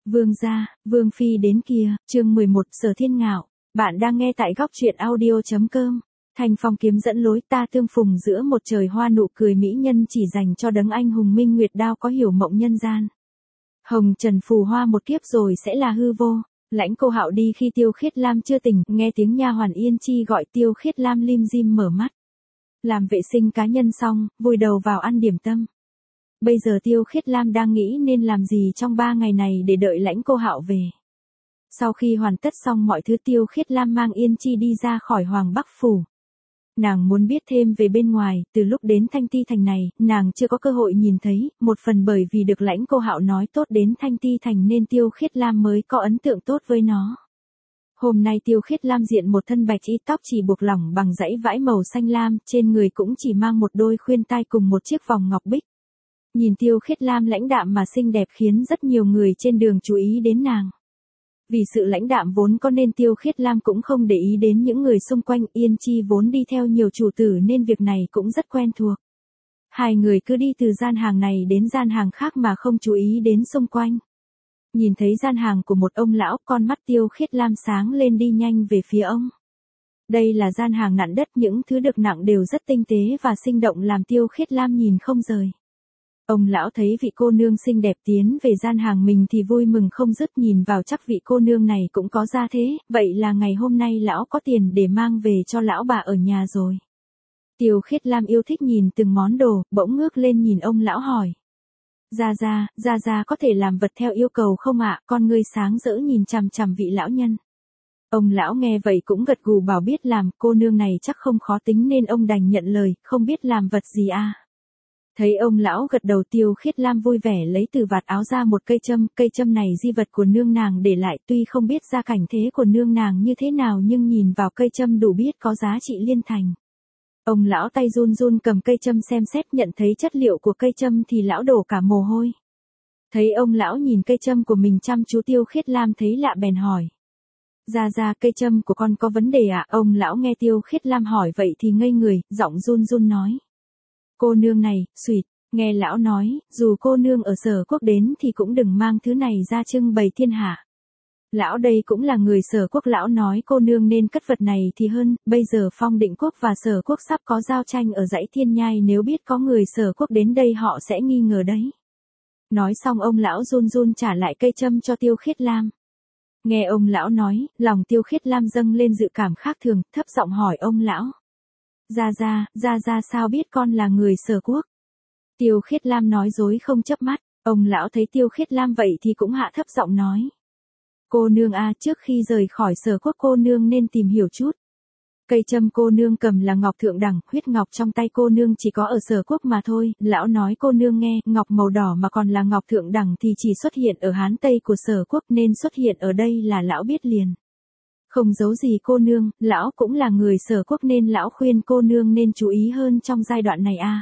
Vương gia, Vương phi đến kìa, chương 11, Sở Thiên Ngạo. Bạn đang nghe tại góc truyện audio.com. Thành Phong kiếm dẫn lối, ta tương phùng giữa một trời hoa nụ cười mỹ nhân, chỉ dành cho đấng anh hùng minh nguyệt đao có hiểu mộng nhân gian. Hồng trần phù hoa một kiếp rồi sẽ là hư vô. Lãnh Cô Hạo đi khi Tiêu Khiết Lam chưa tỉnh, nghe tiếng nha hoàn Yên Chi gọi, Tiêu Khiết Lam lim dim mở mắt. Làm vệ sinh cá nhân xong, vùi đầu vào ăn điểm tâm. Bây giờ Tiêu Khiết Lam đang nghĩ nên làm gì trong 3 ngày này để đợi Lãnh Cô Hạo về. Sau khi hoàn tất xong mọi thứ, Tiêu Khiết Lam mang Yên Chi đi ra khỏi Hoàng Bắc Phủ. Nàng muốn biết thêm về bên ngoài, từ lúc đến Thanh Ti Thành này, nàng chưa có cơ hội nhìn thấy, một phần bởi vì được Lãnh Cô Hạo nói tốt đến Thanh Ti Thành nên Tiêu Khiết Lam mới có ấn tượng tốt với nó. Hôm nay Tiêu Khiết Lam diện một thân bạch y, tóc chỉ buộc lỏng bằng dãy vải màu xanh lam, trên người cũng chỉ mang một đôi khuyên tai cùng một chiếc vòng ngọc bích. Nhìn Tiêu Khiết Lam lãnh đạm mà xinh đẹp khiến rất nhiều người trên đường chú ý đến nàng. Vì sự lãnh đạm vốn có nên Tiêu Khiết Lam cũng không để ý đến những người xung quanh. Yên Chi vốn đi theo nhiều chủ tử nên việc này cũng rất quen thuộc. Hai người cứ đi từ gian hàng này đến gian hàng khác mà không chú ý đến xung quanh. Nhìn thấy gian hàng của một ông lão, con mắt Tiêu Khiết Lam sáng lên đi nhanh về phía ông. Đây là gian hàng nặn đất, những thứ được nặng đều rất tinh tế và sinh động làm Tiêu Khiết Lam nhìn không rời. Ông lão thấy vị cô nương xinh đẹp tiến về gian hàng mình thì vui mừng không dứt, nhìn vào chắc vị cô nương này cũng có gia thế, vậy là ngày hôm nay lão có tiền để mang về cho lão bà ở nhà rồi. Tiêu Khiết Lam yêu thích nhìn từng món đồ, bỗng ngước lên nhìn ông lão hỏi. Gia Gia có thể làm vật theo yêu cầu không ạ? Con ngươi sáng rỡ nhìn chằm chằm vị lão nhân. Ông lão nghe vậy cũng gật gù bảo biết làm, cô nương này chắc không khó tính nên ông đành nhận lời, không biết làm vật gì à. Thấy ông lão gật đầu, Tiêu Khiết Lam vui vẻ lấy từ vạt áo ra một cây châm này di vật của nương nàng để lại, tuy không biết gia cảnh thế của nương nàng như thế nào nhưng nhìn vào cây châm đủ biết có giá trị liên thành. Ông lão tay run run cầm cây châm xem xét, nhận thấy chất liệu của cây châm thì lão đổ cả mồ hôi. Thấy ông lão nhìn cây châm của mình chăm chú, Tiêu Khiết Lam thấy lạ bèn hỏi. Gia, cây châm của con có vấn đề ạ? Ông lão nghe Tiêu Khiết Lam hỏi vậy thì ngây người, giọng run run nói. Cô nương này, xuyệt, nghe lão nói, dù cô nương ở Sở Quốc đến thì cũng đừng mang thứ này ra trưng bày thiên hạ. Lão đây cũng là người Sở Quốc, lão nói cô nương nên cất vật này thì hơn, bây giờ Phong Định Quốc và Sở Quốc sắp có giao tranh ở dãy Thiên Nhai, nếu biết có người Sở Quốc đến đây họ sẽ nghi ngờ đấy. Nói xong ông lão run run trả lại cây châm cho Tiêu Khiết Lam. Nghe ông lão nói, lòng Tiêu Khiết Lam dâng lên dự cảm khác thường, thấp giọng hỏi ông lão. Gia sao biết con là người Sở Quốc? Tiêu Khiết Lam nói dối không chớp mắt, ông lão thấy Tiêu Khiết Lam vậy thì cũng hạ thấp giọng nói. Cô nương trước khi rời khỏi Sở Quốc cô nương nên tìm hiểu chút. Cây châm cô nương cầm là ngọc thượng đẳng, huyết ngọc trong tay cô nương chỉ có ở Sở Quốc mà thôi. Lão nói cô nương nghe, ngọc màu đỏ mà còn là ngọc thượng đẳng thì chỉ xuất hiện ở Hán Tây của Sở Quốc, nên xuất hiện ở đây là lão biết liền. Không giấu gì cô nương, lão cũng là người Sở Quốc nên lão khuyên cô nương nên chú ý hơn trong giai đoạn này à.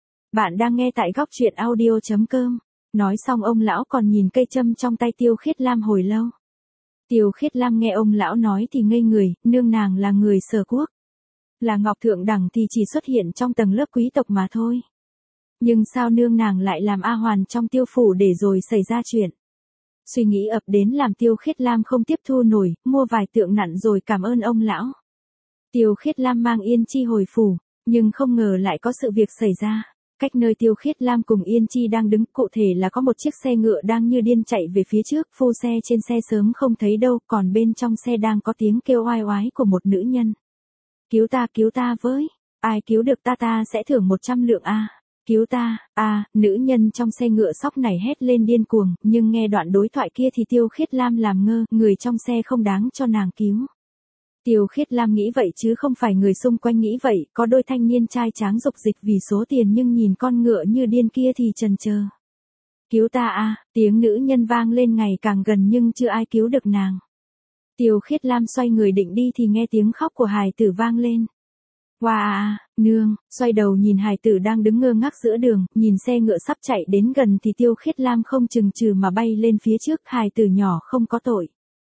Bạn đang nghe tại góc truyện audio.com. Nói xong ông lão còn nhìn cây châm trong tay Tiêu Khiết Lam hồi lâu. Tiêu Khiết Lam nghe ông lão nói thì ngây người, nương nàng là người Sở Quốc. Là ngọc thượng đẳng thì chỉ xuất hiện trong tầng lớp quý tộc mà thôi. Nhưng sao nương nàng lại làm A hoàn trong Tiêu phủ để rồi xảy ra chuyện. Suy nghĩ ập đến làm Tiêu Khiết Lam không tiếp thu nổi, mua vài tượng nặn rồi cảm ơn ông lão. Tiêu Khiết Lam mang Yên Chi hồi phủ, nhưng không ngờ lại có sự việc xảy ra. Cách nơi Tiêu Khiết Lam cùng Yên Chi đang đứng, cụ thể là có một chiếc xe ngựa đang như điên chạy về phía trước, phu xe trên xe sớm không thấy đâu, còn bên trong xe đang có tiếng kêu oai oái của một nữ nhân. Cứu ta với, ai cứu được ta sẽ thưởng 100 lượng a. Cứu ta, nữ nhân trong xe ngựa sóc này hét lên điên cuồng, nhưng nghe đoạn đối thoại kia thì Tiêu Khiết Lam làm ngơ, người trong xe không đáng cho nàng cứu. Tiêu Khiết Lam nghĩ vậy chứ không phải người xung quanh nghĩ vậy, có đôi thanh niên trai tráng dục dịch vì số tiền nhưng nhìn con ngựa như điên kia thì chần chờ. Cứu ta tiếng nữ nhân vang lên ngày càng gần nhưng chưa ai cứu được nàng. Tiêu Khiết Lam xoay người định đi thì nghe tiếng khóc của hài tử vang lên. Wow, nương, xoay đầu nhìn hài tử đang đứng ngơ ngác giữa đường, nhìn xe ngựa sắp chạy đến gần thì Tiêu Khiết Lam không chừng chừ mà bay lên phía trước, hài tử nhỏ không có tội.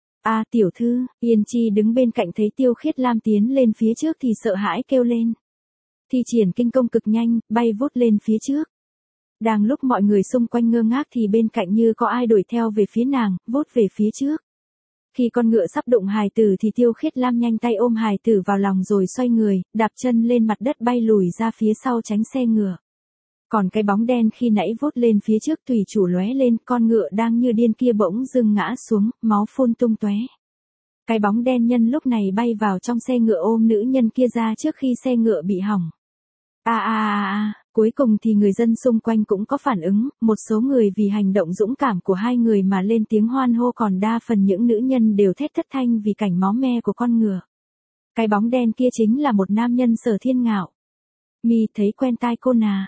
Tiểu thư, Yên Chi đứng bên cạnh thấy Tiêu Khiết Lam tiến lên phía trước thì sợ hãi kêu lên. Thi triển kinh công cực nhanh, bay vút lên phía trước. Đang lúc mọi người xung quanh ngơ ngác thì bên cạnh như có ai đuổi theo về phía nàng, vút về phía trước. Khi con ngựa sắp đụng hài tử thì Tiêu Khiết Lam nhanh tay ôm hài tử vào lòng rồi xoay người, đạp chân lên mặt đất bay lùi ra phía sau tránh xe ngựa. Còn cái bóng đen khi nãy vút lên phía trước tùy chủ lóe lên, con ngựa đang như điên kia bỗng dưng ngã xuống, máu phun tung tóe. Cái bóng đen nhân lúc này bay vào trong xe ngựa ôm nữ nhân kia ra trước khi xe ngựa bị hỏng. Cuối cùng thì người dân xung quanh cũng có phản ứng, một số người vì hành động dũng cảm của hai người mà lên tiếng hoan hô, còn đa phần những nữ nhân đều thét thất thanh vì cảnh máu me của con ngựa. Cái bóng đen kia chính là một nam nhân Sở Thiên Ngạo. Mi thấy quen tai cô nà,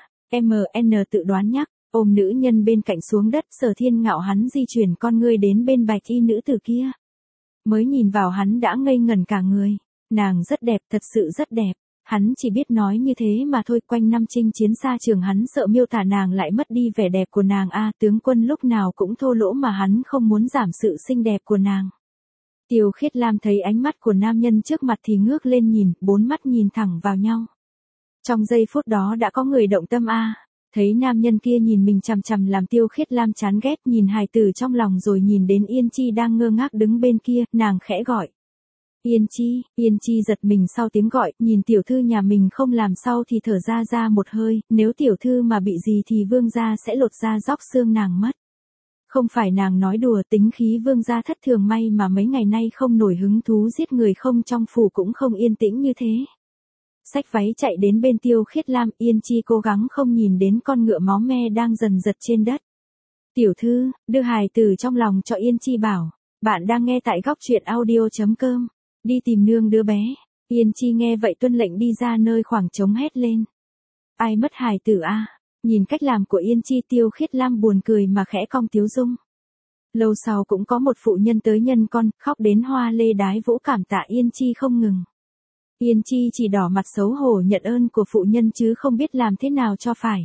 MN tự đoán nhắc, ôm nữ nhân bên cạnh xuống đất. Sở Thiên Ngạo hắn di chuyển con ngươi đến bên bạch y nữ tử kia. Mới nhìn vào hắn đã ngây ngẩn cả người, nàng rất đẹp, thật sự rất đẹp. Hắn chỉ biết nói như thế mà thôi, quanh năm chinh chiến xa trường hắn sợ miêu tả nàng lại mất đi vẻ đẹp của nàng tướng quân lúc nào cũng thô lỗ mà hắn không muốn giảm sự xinh đẹp của nàng. Tiêu Khiết Lam thấy ánh mắt của nam nhân trước mặt thì ngước lên nhìn, bốn mắt nhìn thẳng vào nhau. Trong giây phút đó đã có người động tâm thấy nam nhân kia nhìn mình chằm chằm làm Tiêu Khiết Lam chán ghét, nhìn hài tử trong lòng rồi nhìn đến Yên Chi đang ngơ ngác đứng bên kia, nàng khẽ gọi. Yên Chi giật mình sau tiếng gọi, nhìn tiểu thư nhà mình không làm sao thì thở ra một hơi, nếu tiểu thư mà bị gì thì vương gia sẽ lột da róc xương nàng mất. Không phải nàng nói đùa, tính khí vương gia thất thường, may mà mấy ngày nay không nổi hứng thú giết người, không trong phủ cũng không yên tĩnh như thế. Xách váy chạy đến bên Tiêu Khiết Lam, Yên Chi cố gắng không nhìn đến con ngựa máu me đang dần giật trên đất. Tiểu thư, đưa hài tử trong lòng cho Yên Chi bảo, bạn đang nghe tại góc truyện audio.com. Đi tìm nương đứa bé. Yên Chi nghe vậy tuân lệnh đi ra nơi khoảng trống hét lên. Ai mất hài tử Nhìn cách làm của Yên Chi, Tiêu Khiết Lam buồn cười mà khẽ cong tiếu dung. Lâu sau cũng có một phụ nhân tới nhân con, khóc đến hoa lê đái vũ cảm tạ Yên Chi không ngừng. Yên Chi chỉ đỏ mặt xấu hổ nhận ơn của phụ nhân chứ không biết làm thế nào cho phải.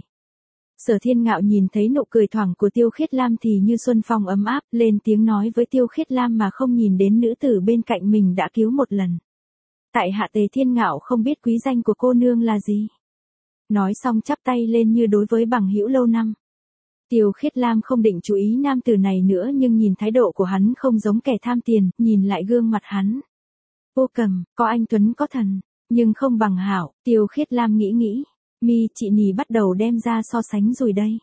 Sở Thiên Ngạo nhìn thấy nụ cười thoảng của Tiêu Khiết Lam thì như xuân phong ấm áp, lên tiếng nói với Tiêu Khiết Lam mà không nhìn đến nữ tử bên cạnh mình đã cứu một lần. Tại hạ Tề Thiên Ngạo không biết quý danh của cô nương là gì. Nói xong chắp tay lên như đối với bằng hữu lâu năm. Tiêu Khiết Lam không định chú ý nam tử này nữa nhưng nhìn thái độ của hắn không giống kẻ tham tiền, nhìn lại gương mặt hắn. Ô Cầm, có anh tuấn có thần, nhưng không bằng Hảo. Tiêu Khiết Lam nghĩ. Mi chị Nì bắt đầu đem ra so sánh rồi đây.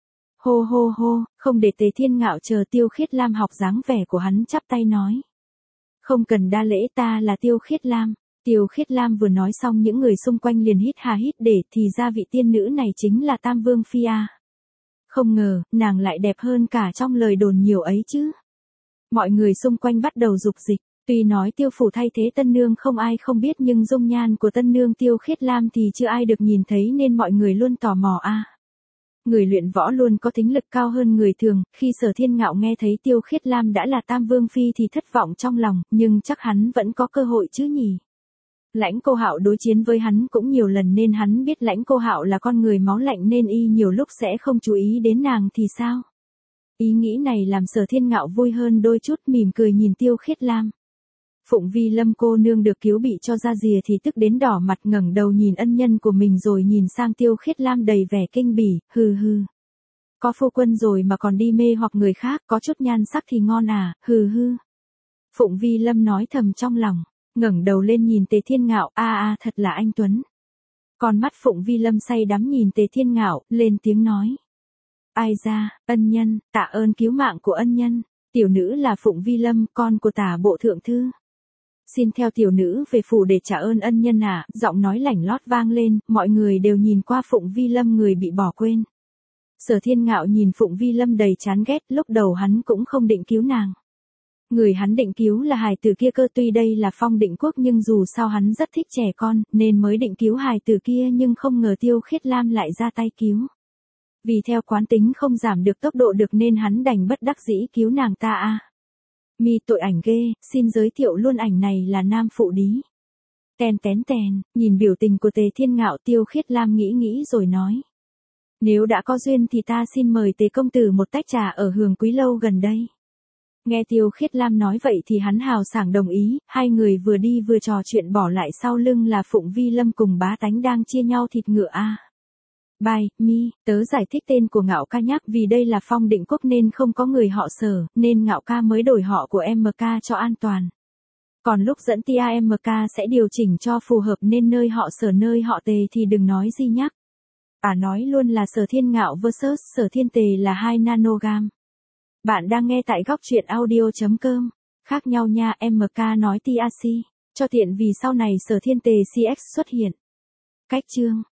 Hô, không để Tề Thiên Ngạo chờ, Tiêu Khiết Lam học dáng vẻ của hắn chắp tay nói. Không cần đa lễ, ta là Tiêu Khiết Lam. Tiêu Khiết Lam vừa nói xong những người xung quanh liền hít hà hít để thì ra vị tiên nữ này chính là Tam Vương Phi Không ngờ, nàng lại đẹp hơn cả trong lời đồn nhiều ấy chứ. Mọi người xung quanh bắt đầu dục dịch. Tuy nói Tiêu phủ thay thế tân nương không ai không biết nhưng dung nhan của tân nương Tiêu Khiết Lam thì chưa ai được nhìn thấy nên mọi người luôn tò mò Người luyện võ luôn có thính lực cao hơn người thường, khi Sở Thiên Ngạo nghe thấy Tiêu Khiết Lam đã là Tam Vương Phi thì thất vọng trong lòng, nhưng chắc hắn vẫn có cơ hội chứ nhỉ. Lãnh Cô Hạo đối chiến với hắn cũng nhiều lần nên hắn biết Lãnh Cô Hạo là con người máu lạnh nên y nhiều lúc sẽ không chú ý đến nàng thì sao. Ý nghĩ này làm Sở Thiên Ngạo vui hơn đôi chút, mỉm cười nhìn Tiêu Khiết Lam. Phụng Vi Lâm cô nương được cứu bị cho ra rìa thì tức đến đỏ mặt, ngẩng đầu nhìn ân nhân của mình rồi nhìn sang Tiêu Khiết Lam đầy vẻ kinh bỉ, hừ. Có phu quân rồi mà còn đi mê hoặc người khác, có chút nhan sắc thì ngon hừ. Phụng Vi Lâm nói thầm trong lòng, ngẩng đầu lên nhìn Tề Thiên Ngạo, thật là anh tuấn. Con mắt Phụng Vi Lâm say đắm nhìn Tề Thiên Ngạo, lên tiếng nói. Ai ra, ân nhân, tạ ơn cứu mạng của ân nhân, tiểu nữ là Phụng Vi Lâm, con của Tả bộ thượng thư. Xin theo tiểu nữ về phủ để trả ơn ân nhân giọng nói lảnh lót vang lên, mọi người đều nhìn qua Phụng Vi Lâm người bị bỏ quên. Sở Thiên Ngạo nhìn Phụng Vi Lâm đầy chán ghét, lúc đầu hắn cũng không định cứu nàng. Người hắn định cứu là hài tử kia cơ, tuy đây là Phong Định Quốc nhưng dù sao hắn rất thích trẻ con, nên mới định cứu hài tử kia nhưng không ngờ Tiêu Khiết Lam lại ra tay cứu. Vì theo quán tính không giảm được tốc độ được nên hắn đành bất đắc dĩ cứu nàng ta Mi tội ảnh ghê, xin giới thiệu luôn ảnh này là Nam Phụ Đí. Tèn, nhìn biểu tình của Tề Thiên Ngạo, Tiêu Khiết Lam nghĩ rồi nói. Nếu đã có duyên thì ta xin mời Tề công tử một tách trà ở Hường Quý Lâu gần đây. Nghe Tiêu Khiết Lam nói vậy thì hắn hào sảng đồng ý, hai người vừa đi vừa trò chuyện, bỏ lại sau lưng là Phụng Vi Lâm cùng bá tánh đang chia nhau thịt ngựa Bài, mi, tớ giải thích tên của Ngạo ca nhắc vì đây là Phong Định Quốc nên không có người họ Sở, nên Ngạo ca mới đổi họ của MK cho an toàn. Còn lúc dẫn tia MK sẽ điều chỉnh cho phù hợp nên nơi họ Sở nơi họ Tề thì đừng nói gì nhắc. Nói luôn là Sở Thiên Ngạo vs Sở Thiên Tề là 2 nanogam. Bạn đang nghe tại góc truyện audio.com. Khác nhau nha, MK nói TRC. Cho tiện vì sau này Sở Thiên Tề CX xuất hiện. Cách chương.